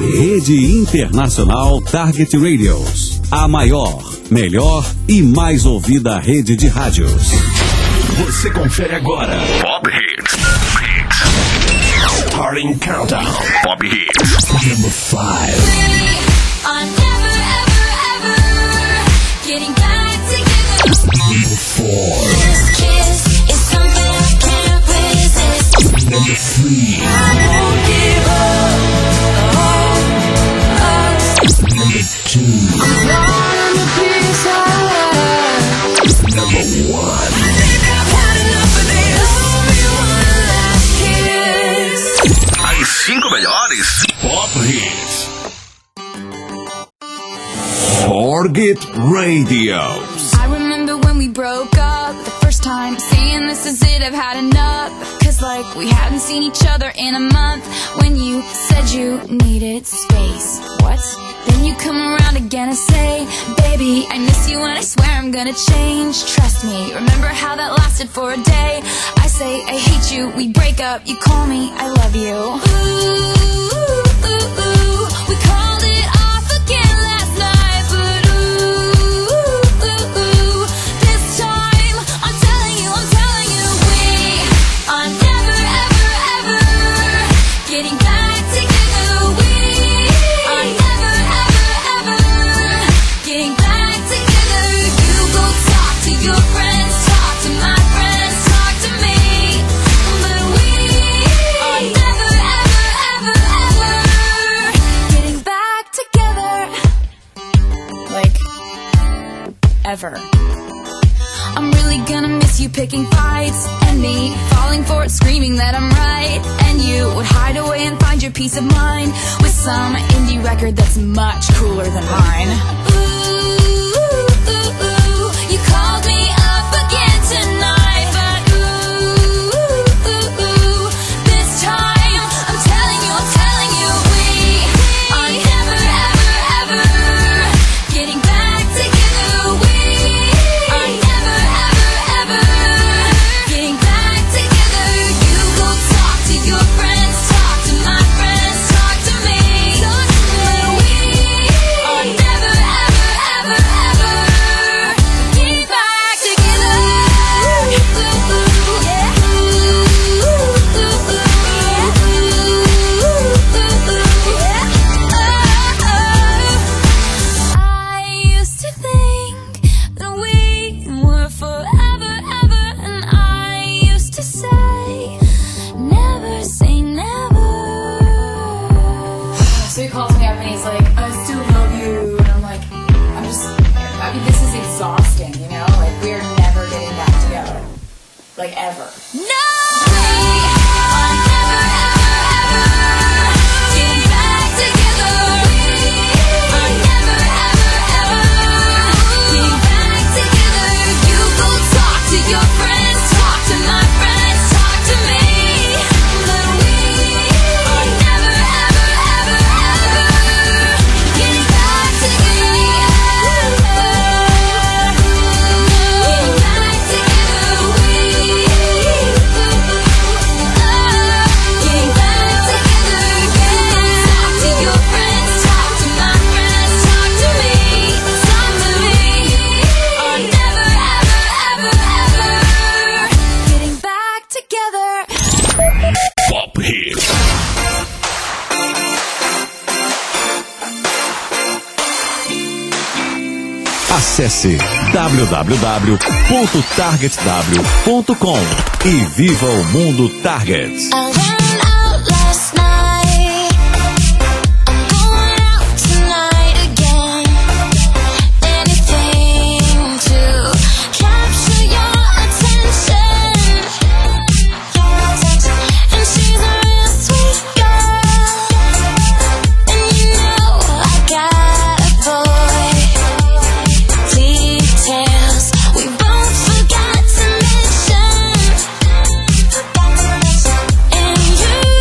Rede Internacional Target Radios. A maior, melhor e mais ouvida rede de rádios. Você confere agora Pop Hits. Starting Countdown. Pop Hits. Number 5. I'm never, ever, ever getting back together. Number 4. This kiss is something I can't resist. Number 3. I won't give up. Number 2. Number 1. I think I've had enough of this. Owe me one last kiss. As 5 melhores Pop Hits. Target Radios. I remember when we broke up the first time, saying this is it, I've had enough. Cause like we hadn't seen each other in a month. When you said you needed space. What? Then you come around again and say, baby, I miss you and I swear I'm gonna change. Trust me, remember how that lasted for a day. I say I hate you, we break up, you call me, I love you. Ooh, ooh, ooh, we called it off again last night. But ooh, ooh, ooh, this time I'm telling you, we are never, ever, ever getting back together. We are never, ever, ever getting back together. You go talk to your friends, talk to my friends, talk to me. But we are never, ever, ever, ever getting back together. Like, ever. I'm really gonna miss you picking fights, and me falling for it, screaming that I'm right. And you would hide away and find your peace of mind with some indie record that's much cooler than mine. Ooh, ooh, ooh, you called me up again tonight. But ooh, ooh, ooh, this time I'm telling you, we are never, ever, ever getting back together. We are never, ever, ever getting back together. You go talk to your friends, talk to my friends, talk to me. But we are never, ever, ever, ever getting back together. I used to think that we were forever, ever, and I used to say, never say never. So he calls me up and he's like, I still love you. And I'm like, I mean, this is exhausting, you know? Like, we're never getting back together. Like, ever. No! We are never, ever, ever getting back together. We are never, ever, ever getting back together. You go talk to your friends, talk to my friends, talk to me. But we are never, ever, ever, ever getting back together. Getting back together. We getting back together. Talk to your friends, talk to my friends, talk to me. Talk to me. Are never, ever, ever, ever getting back together. Pop Hits. Acesse www.targetw.com e viva o mundo Target. I went out last night. I'm going out tonight again. Anything to capture your attention. And she's a real sweet girl. And you know I got a boy. Details we both forgot to mention. And you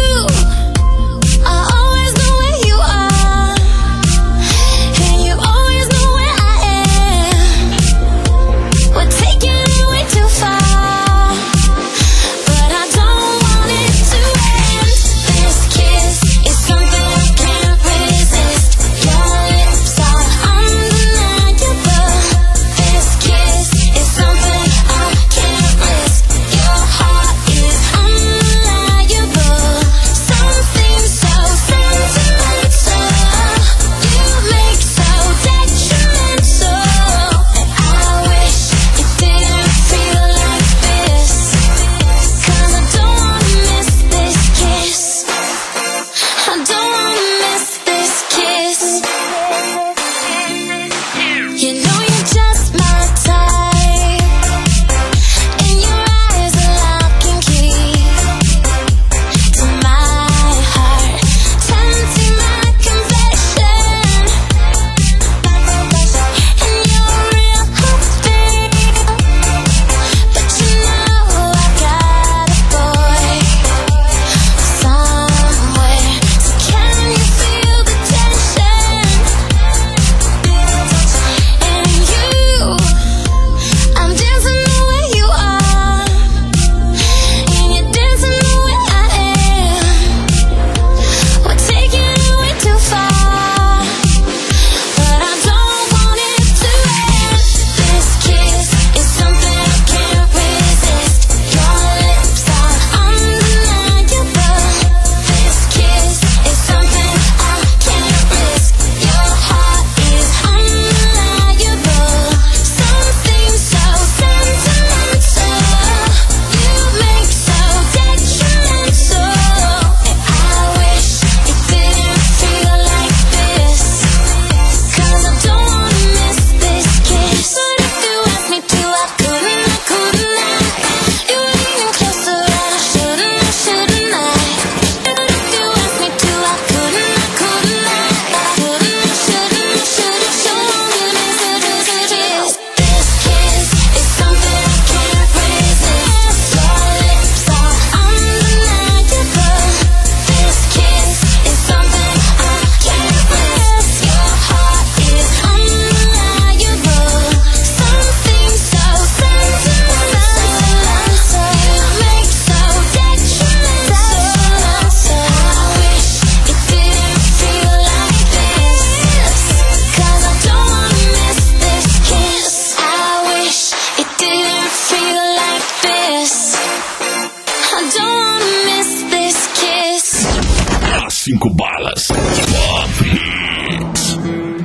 5 balas. Pop Hits.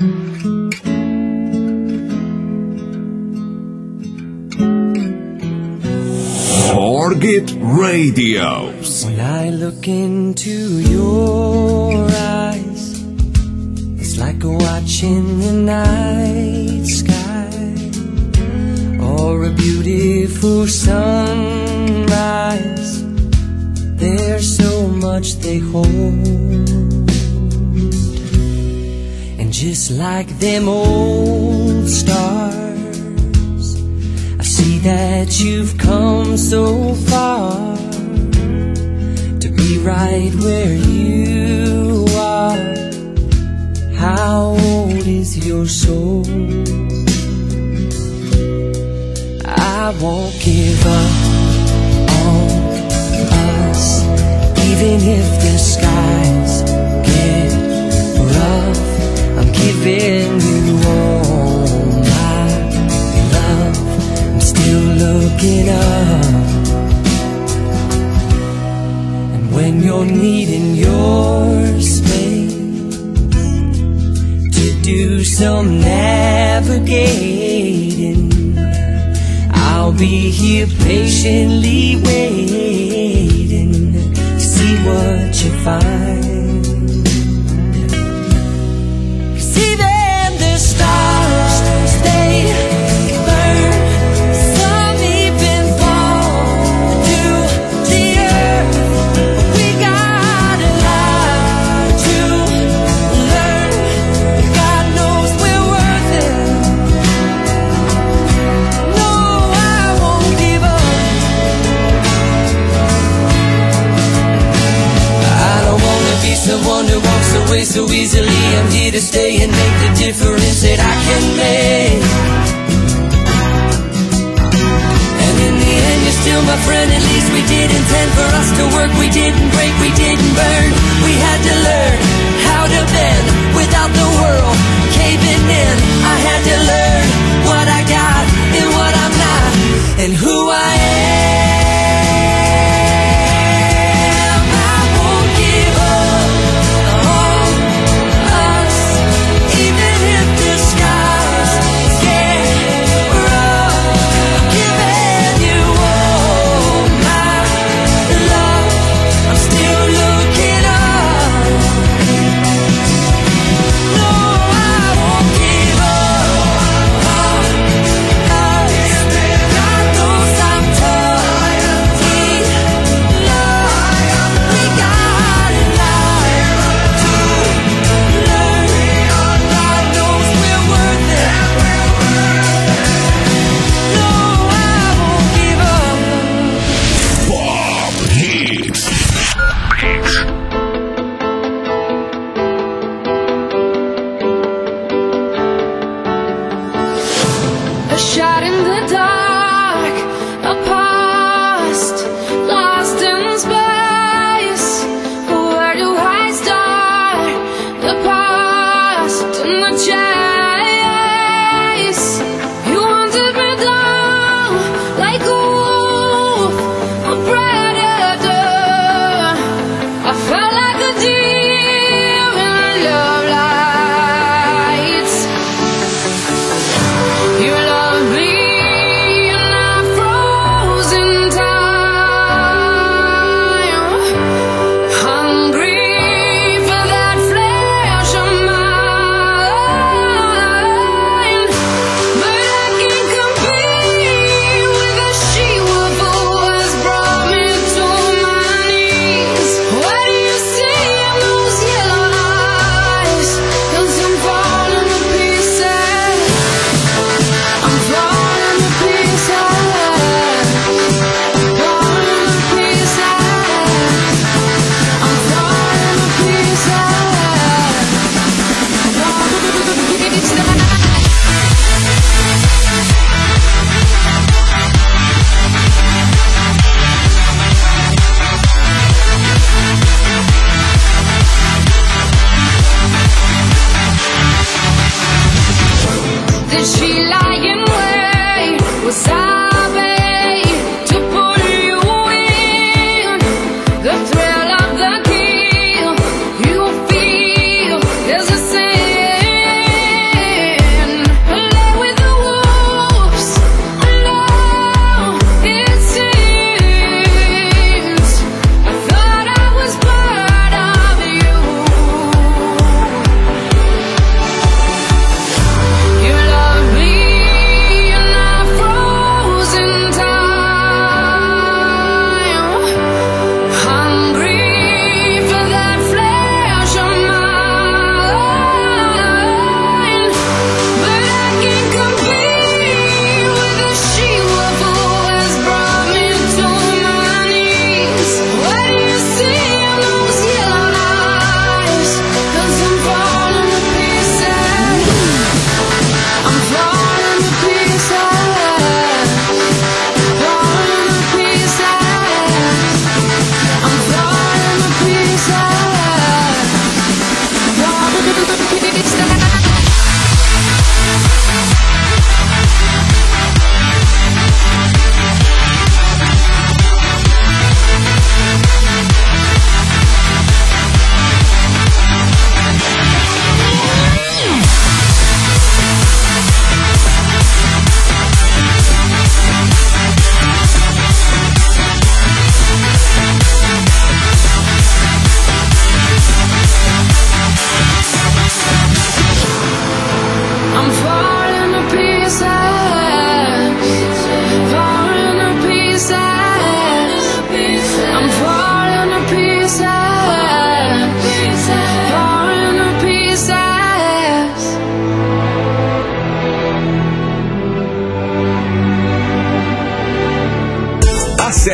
Target Radios. When I look into your eyes, it's like watching the night sky or a beautiful sunrise. There's so much they hold, and just like them old stars, I see that you've come so far to be right where you are. How old is your soul? I won't give up on us, even if the skies get rough. I'm giving you all my love. I'm still looking up, and when you're needing your space to do some navigating, I'll be here patiently waiting to see what you find. 'Cause even the stars, they burn. Some even fall to the earth. We got a lot to learn. God knows we're worth it. Someone who walks away so easily. I'm here to stay and make the difference that I can make. And in the end, you're still my friend. At least we did intend for us to work. We didn't break, we didn't burn. We had to learn how to bend without the world caving in. I had to learn what I got and what I'm not, and who I am.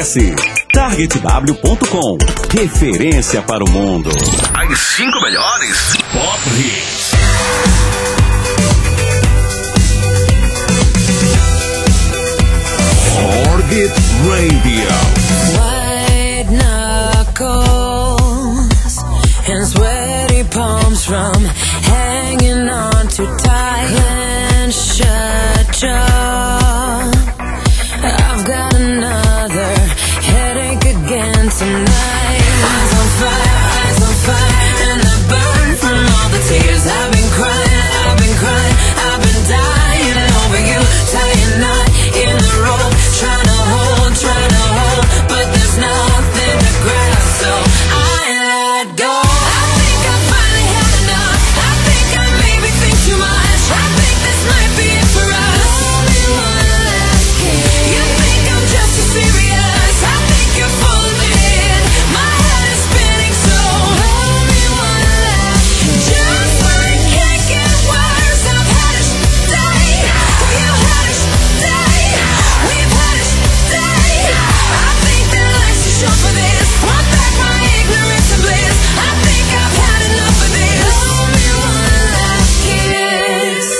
Acesse targetw.com. Referência para o mundo. As 5 melhores Pop Hits. Target Radio. White knuckles and sweaty palms from hanging on too tight. Clench shut jaw. I've got another headache again tonight. Eyes on fire, and I burn from all the tears. I've been crying, I've been dying over you. Tying knot in the rope, trying to hold, but there's nothing to grab, so I let go. I think I finally had enough. I think I maybe think too much. I think this might be it for us. Only one last kiss. You think I'm just too serious. I think you're full of it. My head is spinning, so only one last kiss. Just when it can't get worse, I've had a day. You had a day. We've had a day. I think that life's too short for this. Want back my ignorance and bliss. I think I've had enough of this. Only one last kiss.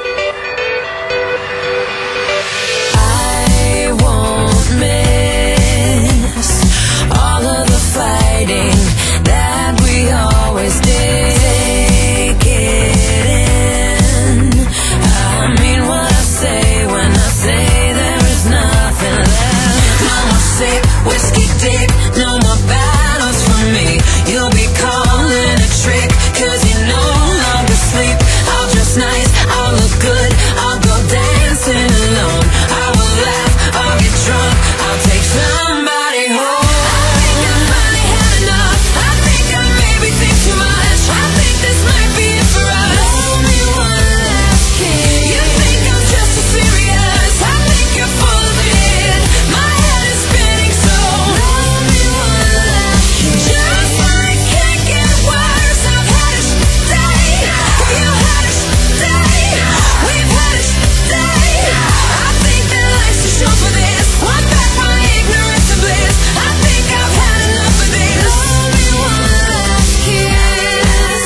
I won't miss all of the fighting that we always did. Take it in. I mean what I say when I say there is nothing left. No more sick whiskey dick, no more battles for me. You'll be calling a trick, cause you no longer sleep. I'll dress nice, I'll look good, I'll go dancing alone. I will laugh, I'll get drunk, I'll take somebody home. I think I finally had enough. I think I maybe think too much. I think this might be it for us. Only one last kiss. You think I'm just too serious. I think you're full of it. My head is spinning, so only one last kiss. Just when it can't get worse, I've had a day. You had a day. We've had a day. I think that life's too short for this. Want back my ignorance and bliss. I think I've had enough of this. Only one last kiss.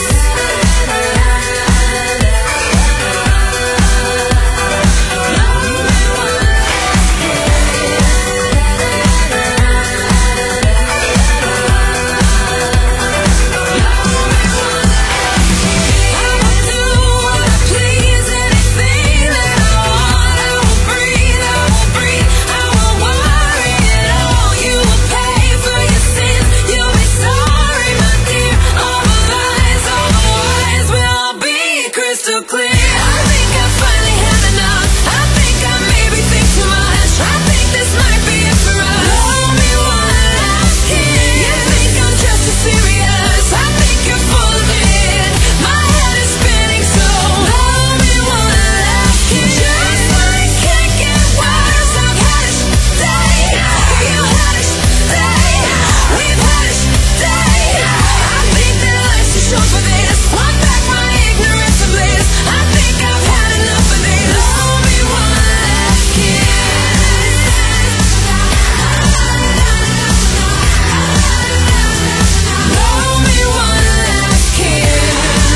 I will do what I please, anything that I want. I will breathe, I will worry at all. You will pay for your sins, you'll be sorry, my dear. All the lies, all the lies will all be crystal clear. I think I finally had enough. I think I maybe think too much. I think this might be it for us. Only one last kiss. You think I'm just too serious. I think you're full of it. My head is spinning, so only one last kiss. Just when it can't get worse, I've had a day. You had a day. We've had a day. I think that life's too short for this. Want back my ignorance and bliss. I think I've had enough of this. Only one last kiss. Only one last kiss.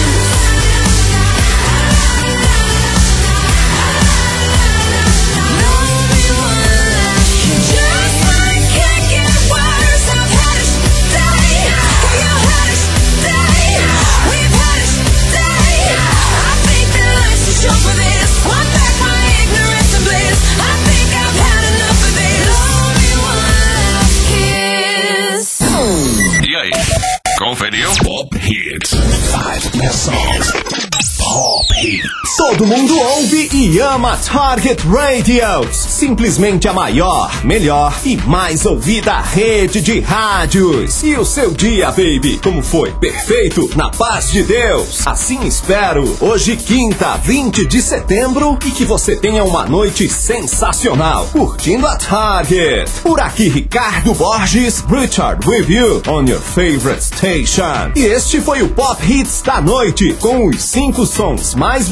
Only one last kiss. Just when it can't get worse, I've had a day. You had a day. We've had a day. I think that life's too short for this. Want back my ignorance and bliss. I think I've had enough of this. Only one last kiss. E aí, conferiu? Pop Hits. 5 best songs. Pop Hits. Todo mundo ouve e ama Target Radio. Simplesmente a maior, melhor e mais ouvida rede de rádios. E o seu dia, baby, como foi? Perfeito? Na paz de Deus. Assim espero. Hoje, quinta, 20 de setembro, e que você tenha uma noite sensacional, curtindo a Target. Por aqui, Ricardo Borges, Richard Review, on your favorite station. E este foi o Pop Hits da noite, com os 5 sons mais votados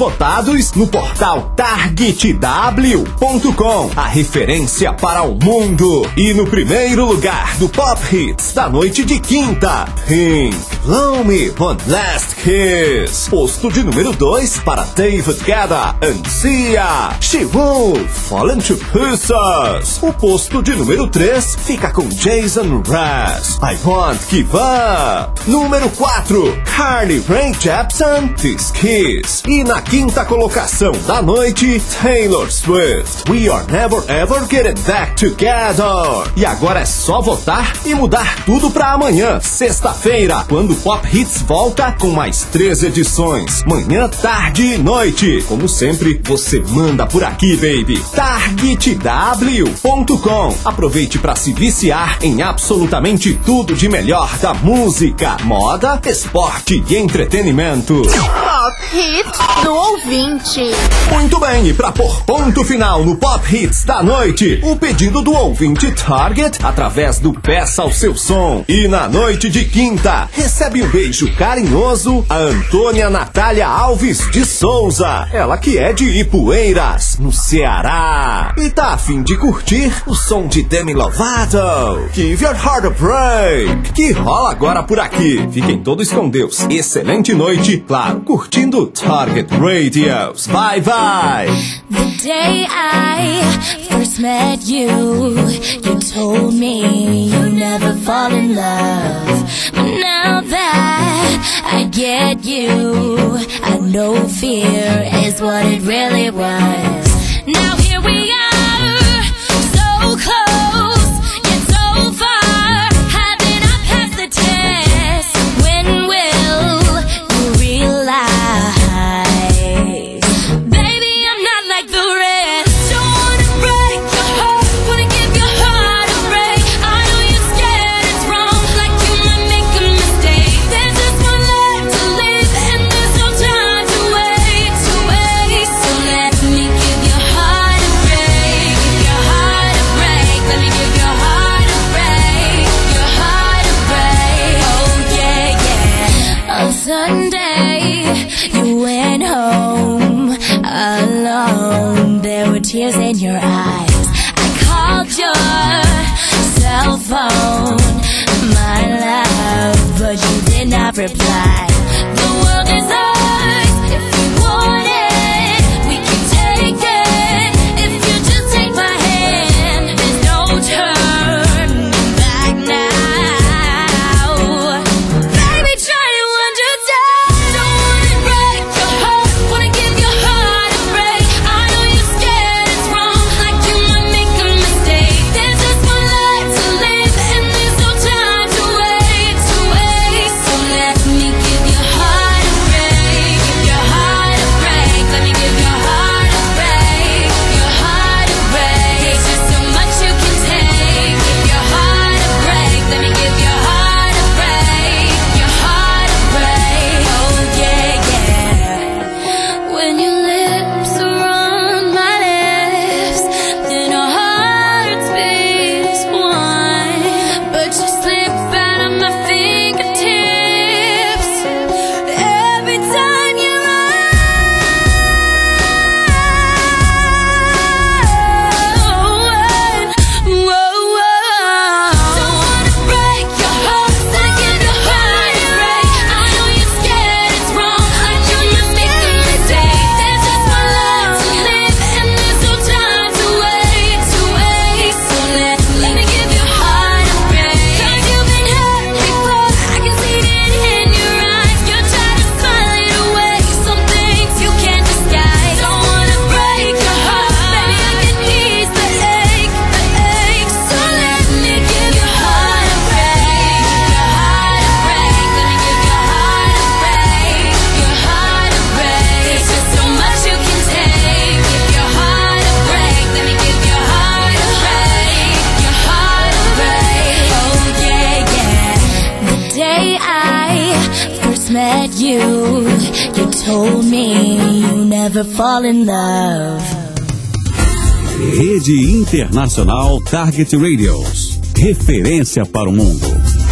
lançados no portal targetw.com, a referência para o mundo. E no primeiro lugar do Pop Hits da noite de quinta, Pink, Lonely One Last Kiss. Posto de número 2 para David Guetta and Sia, She Won't Fall into Pieces. O posto de número 3 fica com Jason Mraz, I Won't Give Up. Número 4, Carly Rae Jepsen, This Kiss. E na quinta colocação da noite, Taylor Swift, We Are Never Ever Getting Back Together. E agora é só votar e mudar tudo pra amanhã, sexta-feira, quando o Pop Hits volta com mais 3 edições, manhã, tarde e noite. Como sempre, você manda por aqui, baby. targetw.com. Aproveite para se viciar em absolutamente tudo de melhor da música, moda, esporte e entretenimento. Pop Hits do ouvinte. Muito bem, e para pôr ponto final no Pop Hits da noite, o pedido do ouvinte Target através do Peça ao Seu Som. E na noite de quinta, recebe um beijo carinhoso a Antônia Natália Alves de Souza, ela que é de Ipueiras, no Ceará, e tá a fim de curtir o som de Demi Lovato, Give Your Heart a Break, que rola agora por aqui. Fiquem todos com Deus, excelente noite, claro, curtindo Target Radios. Bye bye. The day I first met you, you told me you never fall in love. But now that I get you, I know fear is what it really was. Now here we are, so close, yet so far. Haven't I passed the test? When will you realize? Baby, I'm not like the rest. Don't wanna break your heart, wanna give your heart a break. I know you're scared it's wrong, like you might make a mistake. There's just one life to live, and there's no time to wait, to wait. So let me give your heart a break, give your heart a break. Let me give your heart a break, your heart a break. Oh yeah, yeah. On Sunday, you went home alone. There were tears in your eyes. I called your cell phone, my love, but you did not reply. The world is ours if you want it. We can take it if you just take my hand. There's no turning back now. Baby, try to understand. Don't wanna break your heart, wanna give your heart a break. I know you're scared it's wrong, like you might make a mistake. There's just one life to live, and there's no time to wait, to wait. So let me give your heart a break, give your heart a break. Let me give your heart a break, your heart a break. There's just so much you can take. Give your heart a break. Let me give your heart a break, your heart a break. Oh yeah, yeah. When your lips are on my lips, then our hearts beat as one. But you slip out of my fingertips every time you run. Whoa, don't wanna break your heart, wanna give your heart a break. I know you're scared it's wrong, like you might make a mistake. There's just one life to live, and there's no time to wait, to wait. So let me give your heart a break. 'Cause you've been hurt before, I can see it in your eyes. You're trying to smile it away, some things you can't disguise. Don't wanna break your heart, baby, I can ease the ache, the ache. So let me give your heart a break, your heart a break. Let me give your heart a break, your heart a break. There's just so much you can take. Give your heart a break. Let me give your heart a break, your heart a break. Oh yeah, yeah. The day I first met you, you told me you never fall in love. Rede Internacional Target Radios. Referência para o mundo.